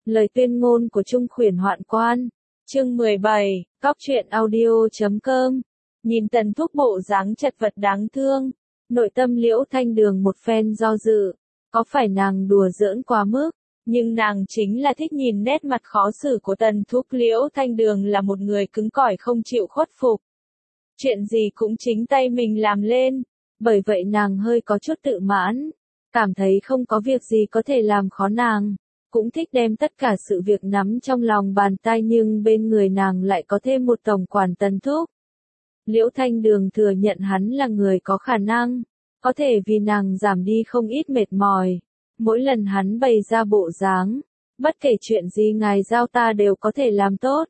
Lời tuyên ngôn của Trung Khuyển Hoạn Quan. Chương 17, Cóc truyện audio.com. Nhìn Tần Thúc bộ dáng chật vật đáng thương, nội tâm Liễu Thanh Đường một phen do dự, có phải nàng đùa giỡn quá mức, nhưng nàng chính là thích nhìn nét mặt khó xử của Tần Thúc. Liễu Thanh Đường là một người cứng cỏi không chịu khuất phục. Chuyện gì cũng chính tay mình làm lên, bởi vậy nàng hơi có chút tự mãn, cảm thấy không có việc gì có thể làm khó nàng. Cũng thích đem tất cả sự việc nắm trong lòng bàn tay, nhưng bên người nàng lại có thêm một tổng quản Tần Thúc. Liễu Thanh Đường thừa nhận hắn là người có khả năng, có thể vì nàng giảm đi không ít mệt mỏi. Mỗi lần hắn bày ra bộ dáng, bất kể chuyện gì ngài giao ta đều có thể làm tốt.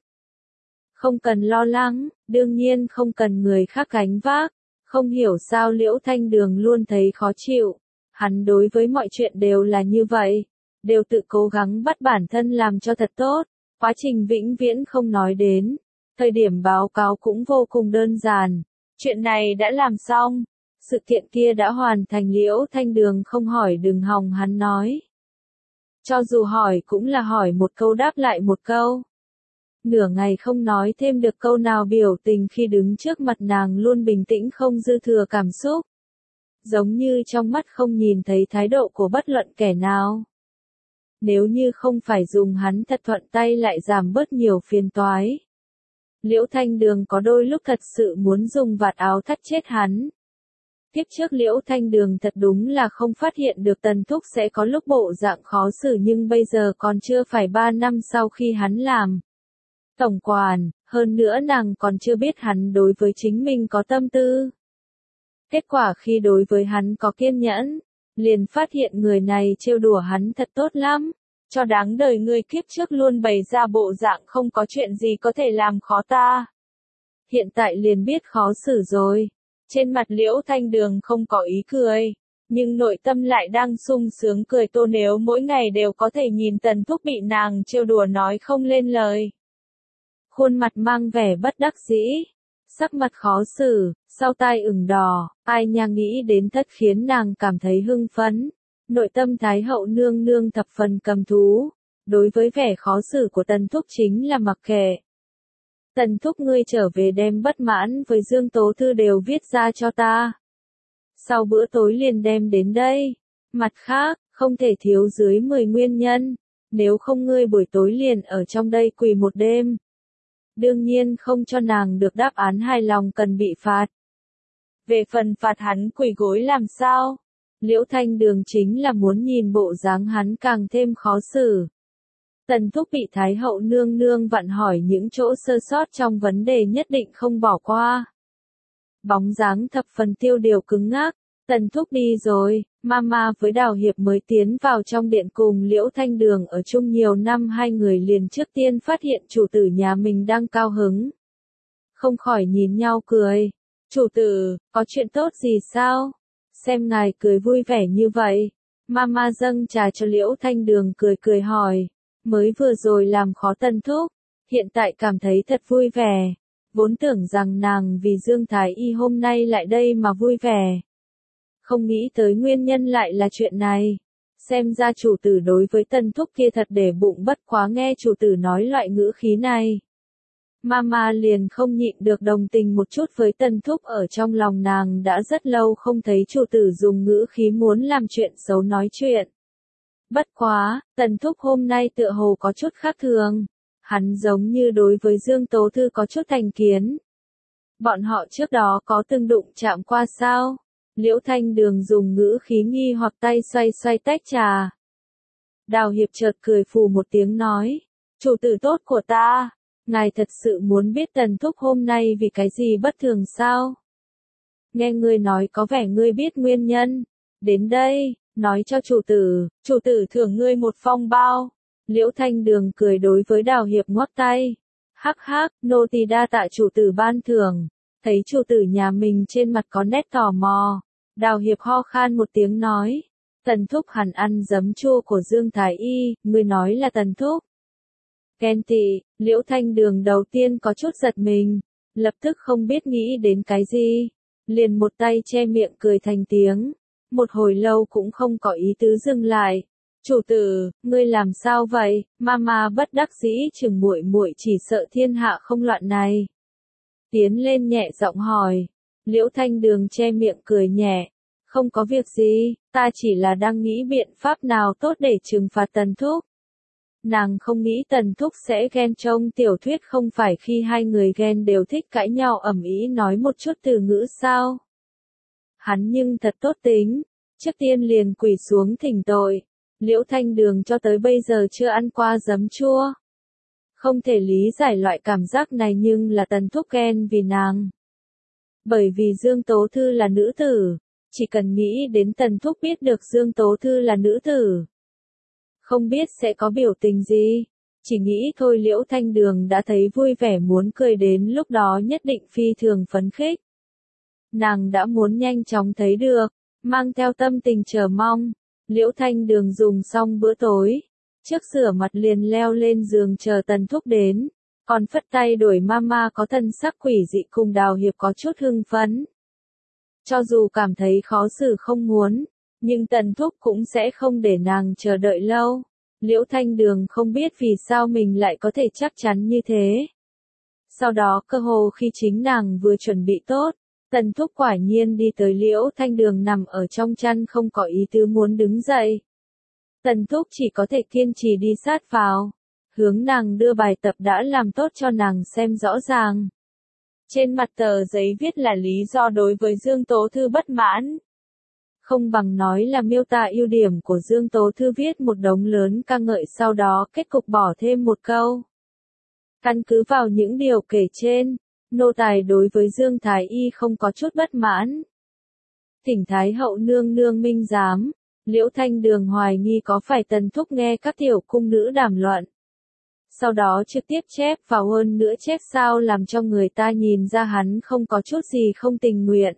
Không cần lo lắng, đương nhiên không cần người khác gánh vác. Không hiểu sao Liễu Thanh Đường luôn thấy khó chịu. Hắn đối với mọi chuyện đều là như vậy, đều tự cố gắng bắt bản thân làm cho thật tốt, quá trình vĩnh viễn không nói đến. Thời điểm báo cáo cũng vô cùng đơn giản, chuyện này đã làm xong, sự kiện kia đã hoàn thành. Liễu Thanh Đường không hỏi đừng hòng hắn nói. Cho dù hỏi cũng là hỏi một câu đáp lại một câu. Nửa ngày không nói thêm được câu nào, biểu tình khi đứng trước mặt nàng luôn bình tĩnh không dư thừa cảm xúc. Giống như trong mắt không nhìn thấy thái độ của bất luận kẻ nào. Nếu như không phải dùng hắn thật thuận tay lại giảm bớt nhiều phiền toái. Liễu Thanh Đường có đôi lúc thật sự muốn dùng vạt áo thắt chết hắn. Tiếp trước Liễu Thanh Đường thật đúng là không phát hiện được Tần Thúc sẽ có lúc bộ dạng khó xử, nhưng bây giờ còn chưa phải 3 năm sau khi hắn làm tổng quản, hơn nữa nàng còn chưa biết hắn đối với chính mình có tâm tư. Kết quả khi đối với hắn có kiên nhẫn, liền phát hiện người này trêu đùa hắn thật tốt lắm. Cho đáng đời ngươi kiếp trước luôn bày ra bộ dạng không có chuyện gì có thể làm khó ta. Hiện tại liền biết khó xử rồi. Trên mặt Liễu Thanh Đường không có ý cười, nhưng nội tâm lại đang sung sướng cười to, nếu mỗi ngày đều có thể nhìn Tần Thúc bị nàng trêu đùa nói không lên lời. Khuôn mặt mang vẻ bất đắc dĩ, sắc mặt khó xử, sau tai ửng đỏ, ai nha, nghĩ đến thất khiến nàng cảm thấy hưng phấn. Nội tâm Thái hậu nương nương thập phần cầm thú, đối với vẻ khó xử của Tần Thúc chính là mặc kệ. Tần Thúc, ngươi trở về đem bất mãn với Dương Tố Thư đều viết ra cho ta. Sau bữa tối liền đem đến đây. Mặt khác, không thể thiếu dưới 10 nguyên nhân, nếu không ngươi buổi tối liền ở trong đây quỳ một đêm. Đương nhiên không cho nàng được đáp án hài lòng cần bị phạt. Về phần phạt hắn quỳ gối làm sao? Liễu Thanh Đường chính là muốn nhìn bộ dáng hắn càng thêm khó xử. Tần Thúc bị Thái hậu nương nương vặn hỏi những chỗ sơ sót trong vấn đề nhất định không bỏ qua. Bóng dáng thập phần tiêu điều cứng ngắc. Tần Thúc đi rồi, Mama với Đào Hiệp mới tiến vào trong điện cùng Liễu Thanh Đường ở chung nhiều năm, hai người liền trước tiên phát hiện chủ tử nhà mình đang cao hứng. Không khỏi nhìn nhau cười. Chủ tử, có chuyện tốt gì sao? Xem ngài cười vui vẻ như vậy. Mama dâng trà cho Liễu Thanh Đường cười cười hỏi. Mới vừa rồi làm khó Tần Thúc, hiện tại cảm thấy thật vui vẻ. Vốn tưởng rằng nàng vì Dương Thái Y hôm nay lại đây mà vui vẻ. Không nghĩ tới nguyên nhân lại là chuyện này. Xem ra chủ tử đối với Tần Thúc kia thật để bụng, bất quá nghe chủ tử nói loại ngữ khí này. Mama liền không nhịn được đồng tình một chút với Tần Thúc, ở trong lòng nàng đã rất lâu không thấy chủ tử dùng ngữ khí muốn làm chuyện xấu nói chuyện. Bất quá, Tần Thúc hôm nay tựa hồ có chút khác thường. Hắn giống như đối với Dương Tố Thư có chút thành kiến. Bọn họ trước đó có từng đụng chạm qua sao? Liễu Thanh Đường dùng ngữ khí nghi hoặc tay xoay xoay tách trà. Đào Hiệp chợt cười phù một tiếng nói. Chủ tử tốt của ta, ngài thật sự muốn biết Tần Thúc hôm nay vì cái gì bất thường sao? Nghe ngươi nói có vẻ ngươi biết nguyên nhân. Đến đây, nói cho chủ tử thưởng ngươi một phong bao. Liễu Thanh Đường cười đối với Đào Hiệp ngoắc tay. Hắc hắc, nô tỳ đa tạ chủ tử ban thưởng. Thấy chủ tử nhà mình trên mặt có nét tò mò, Đào Hiệp ho khan một tiếng nói. Tần Thúc hẳn ăn giấm chua của Dương Thái Y, ngươi nói là Tần Thúc. Ghen tị, Liễu Thanh Đường đầu tiên có chút giật mình, lập tức không biết nghĩ đến cái gì. Liền một tay che miệng cười thành tiếng. Một hồi lâu cũng không có ý tứ dừng lại. Chủ tử, ngươi làm sao vậy? Mama bất đắc dĩ chừng muội muội chỉ sợ thiên hạ không loạn này. Tiến lên nhẹ giọng hỏi. Liễu Thanh Đường che miệng cười nhẹ. Không có việc gì, ta chỉ là đang nghĩ biện pháp nào tốt để trừng phạt Tần Thúc. Nàng không nghĩ Tần Thúc sẽ ghen. Trong tiểu thuyết không phải khi hai người ghen đều thích cãi nhau ầm ĩ nói một chút từ ngữ sao? Hắn nhưng thật tốt tính, trước tiên liền quỳ xuống thỉnh tội. Liễu Thanh Đường cho tới bây giờ chưa ăn qua giấm chua. Không thể lý giải loại cảm giác này nhưng là Tần Thúc ghen vì nàng. Bởi vì Dương Tố Thư là nữ tử, chỉ cần nghĩ đến Tần Thúc biết được Dương Tố Thư là nữ tử. Không biết sẽ có biểu tình gì, chỉ nghĩ thôi Liễu Thanh Đường đã thấy vui vẻ muốn cười đến lúc đó nhất định phi thường phấn khích. Nàng đã muốn nhanh chóng thấy được, mang theo tâm tình chờ mong. Liễu Thanh Đường dùng xong bữa tối, trước rửa mặt liền leo lên giường chờ Tần Thúc đến, còn phất tay đuổi mama có thân sắc quỷ dị cùng Đào Hiệp có chút hưng phấn. Cho dù cảm thấy khó xử không muốn, nhưng Tần Thúc cũng sẽ không để nàng chờ đợi lâu. Liễu Thanh Đường không biết vì sao mình lại có thể chắc chắn như thế. Sau đó cơ hồ khi chính nàng vừa chuẩn bị tốt, Tần Thúc quả nhiên đi tới Liễu Thanh Đường nằm ở trong chăn không có ý tứ muốn đứng dậy. Tần Thúc chỉ có thể kiên trì đi sát vào, hướng nàng đưa bài tập đã làm tốt cho nàng xem rõ ràng. Trên mặt tờ giấy viết là lý do đối với Dương Tố Thư bất mãn. Không bằng nói là miêu tả ưu điểm của Dương Tố Thư viết một đống lớn ca ngợi sau đó kết cục bỏ thêm một câu. Căn cứ vào những điều kể trên, nô tài đối với Dương Thái Y không có chút bất mãn. Thỉnh Thái hậu nương nương minh giám, Liễu Thanh Đường hoài nghi có phải Tần Thúc nghe các tiểu cung nữ đàm luận. Sau đó trực tiếp chép vào hơn nữa chép sao làm cho người ta nhìn ra hắn không có chút gì không tình nguyện.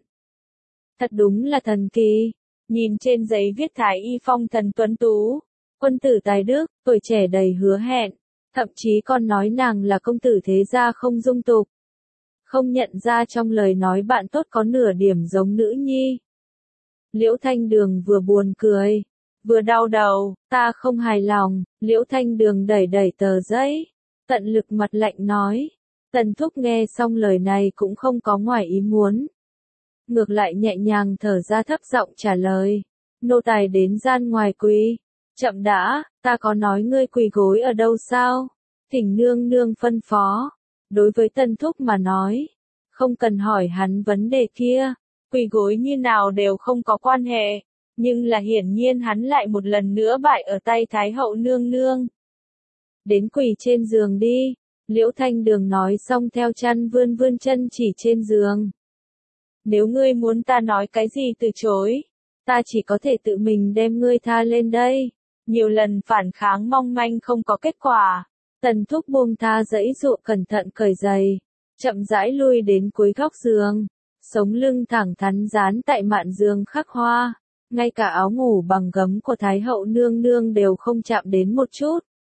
Thật đúng là thần kỳ, nhìn trên giấy viết Thái Y phong thần tuấn tú, quân tử tài đức, tuổi trẻ đầy hứa hẹn, thậm chí còn nói nàng là công tử thế gia không dung tục. Không nhận ra trong lời nói bạn tốt có nửa điểm giống nữ nhi. Liễu Thanh Đường vừa buồn cười, vừa đau đầu, ta không hài lòng. Liễu Thanh Đường đẩy đẩy tờ giấy, tận lực mặt lạnh nói. Tần Thúc nghe xong lời này cũng không có ngoài ý muốn. Ngược lại nhẹ nhàng thở ra thấp giọng trả lời. Nô tài đến gian ngoài quỳ. Chậm đã, ta có nói ngươi quỳ gối ở đâu sao? Thỉnh nương nương phân phó. Đối với Tần Thúc mà nói, không cần hỏi hắn vấn đề kia, quỳ gối như nào đều không có quan hệ, nhưng là hiển nhiên hắn lại một lần nữa bại ở tay Thái hậu nương nương. Đến quỳ trên giường đi, Liễu Thanh Đường nói xong theo chăn vươn vươn chân chỉ trên giường. Nếu ngươi muốn ta nói cái gì từ chối, ta chỉ có thể tự mình đem ngươi tha lên đây. Nhiều lần phản kháng mong manh không có kết quả. Tần Thúc buông tha giãy dụa cẩn thận cởi giày, chậm rãi lui đến cuối góc giường, sống lưng thẳng thắn dán tại mạn giường khắc hoa, ngay cả áo ngủ bằng gấm của Thái hậu nương nương đều không chạm đến một chút.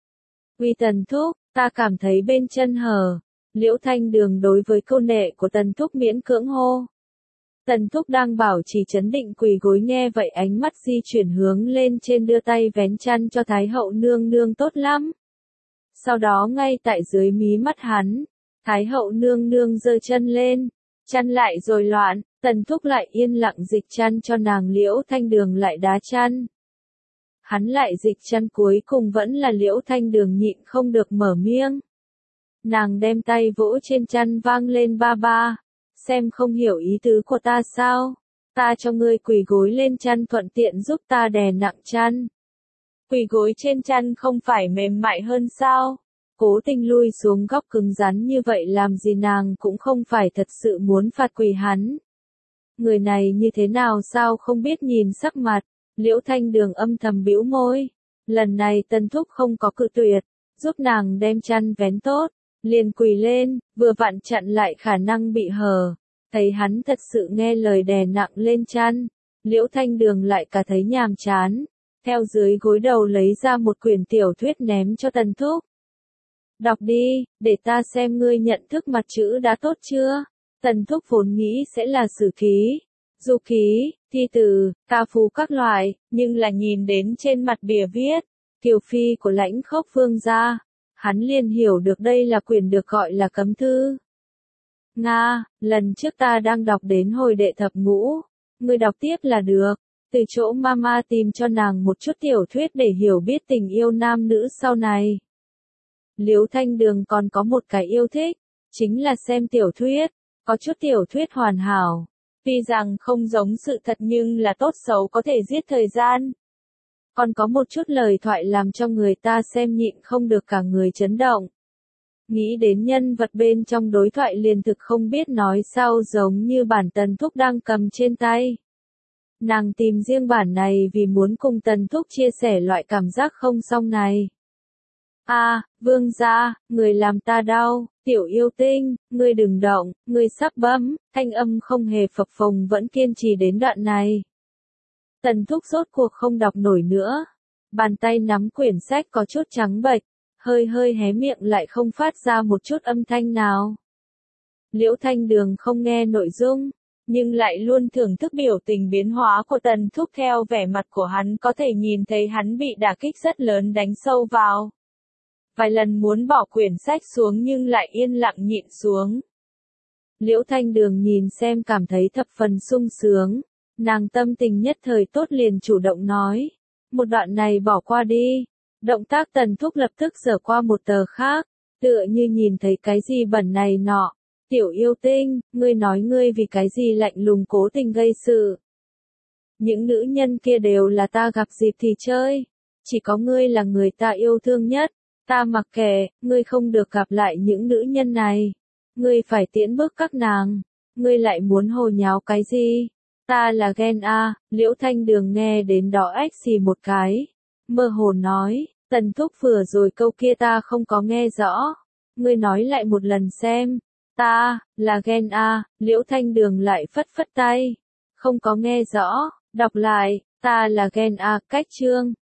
Uy Tần Thúc, ta cảm thấy bên chân hở. Liễu Thanh Đường đối với câu nệ của Tần Thúc miễn cưỡng hô. Tần Thúc đang bảo trì trấn định quỳ gối nghe vậy ánh mắt di chuyển hướng lên trên đưa tay vén chăn cho Thái hậu nương nương tốt lắm. Sau đó ngay tại dưới mí mắt hắn, Thái hậu nương nương giơ chân lên, chăn lại rồi loạn, Tần Thúc lại yên lặng dịch chăn cho nàng. Liễu Thanh Đường lại đá chăn. Hắn lại dịch chăn cuối cùng vẫn là Liễu Thanh Đường nhịn không được mở miệng. Nàng đem tay vỗ trên chăn vang lên ba ba, xem không hiểu ý tứ của ta sao, ta cho ngươi quỳ gối lên chăn thuận tiện giúp ta đè nặng chăn. Quỳ gối trên chăn không phải mềm mại hơn sao? Cố tình lui xuống góc cứng rắn như vậy làm gì nàng cũng không phải thật sự muốn phạt quỳ hắn. Người này như thế nào sao không biết nhìn sắc mặt, Liễu Thanh Đường âm thầm bĩu môi. Lần này Tần Thúc không có cự tuyệt, giúp nàng đem chăn vén tốt, liền quỳ lên, vừa vặn chặn lại khả năng bị hở. Thấy hắn thật sự nghe lời đè nặng lên chăn, Liễu Thanh Đường lại cả thấy nhàm chán. Theo dưới gối đầu lấy ra một quyển tiểu thuyết ném cho Tần Thúc. Đọc đi, để ta xem ngươi nhận thức mặt chữ đã tốt chưa? Tần Thúc vốn nghĩ sẽ là sử ký, du ký, thi từ, ca phú các loại, nhưng là nhìn đến trên mặt bìa viết, kiều phi của Lãnh Khốc Vương gia, hắn liền hiểu được đây là quyển được gọi là cấm thư. Nga, lần trước ta đang đọc đến hồi đệ thập ngũ, ngươi đọc tiếp là được, từ chỗ mama tìm cho nàng một chút tiểu thuyết để hiểu biết tình yêu nam nữ sau này. Liễu Thanh Đường còn có một cái yêu thích, chính là xem tiểu thuyết, có chút tiểu thuyết hoàn hảo, tuy rằng không giống sự thật nhưng là tốt xấu có thể giết thời gian. Còn có một chút lời thoại làm cho người ta xem nhịn không được cả người chấn động. Nghĩ đến nhân vật bên trong đối thoại liền thực không biết nói sao giống như bản Tần Thúc đang cầm trên tay. Nàng tìm riêng bản này vì muốn cùng Tần Thúc chia sẻ loại cảm giác không xong này. Vương gia, người làm ta đau, tiểu yêu tinh, ngươi đừng động, ngươi sắp bấm, thanh âm không hề phập phồng vẫn kiên trì đến đoạn này. Tần Thúc rốt cuộc không đọc nổi nữa, bàn tay nắm quyển sách có chút trắng bệch, hơi hé miệng lại không phát ra một chút âm thanh nào. Liễu Thanh Đường không nghe nội dung, nhưng lại luôn thưởng thức biểu tình biến hóa của Tần Thúc, theo vẻ mặt của hắn có thể nhìn thấy hắn bị đả kích rất lớn đánh sâu vào. Vài lần muốn bỏ quyển sách xuống nhưng lại yên lặng nhịn xuống. Liễu Thanh Đường nhìn xem cảm thấy thập phần sung sướng, nàng tâm tình nhất thời tốt liền chủ động nói, một đoạn này bỏ qua đi. Động tác Tần Thúc lập tức giở qua một tờ khác, tựa như nhìn thấy cái gì bẩn này nọ. Tiểu yêu tinh, ngươi nói ngươi vì cái gì lạnh lùng cố tình gây sự. Những nữ nhân kia đều là ta gặp dịp thì chơi, chỉ có ngươi là người ta yêu thương nhất. Ta mặc kệ, ngươi không được gặp lại những nữ nhân này. Ngươi phải tiễn bước các nàng. Ngươi lại muốn hồ nháo cái gì? Ta là ghen a. Liễu Thanh Đường nghe đến đó ách xì một cái. Mơ hồ nói, Tần Thúc vừa rồi câu kia ta không có nghe rõ. Ngươi nói lại một lần xem. Ta, là ghen a. Liễu Thanh Đường lại phất phất tay. Không có nghe rõ, đọc lại, ta là ghen a. Cách chương.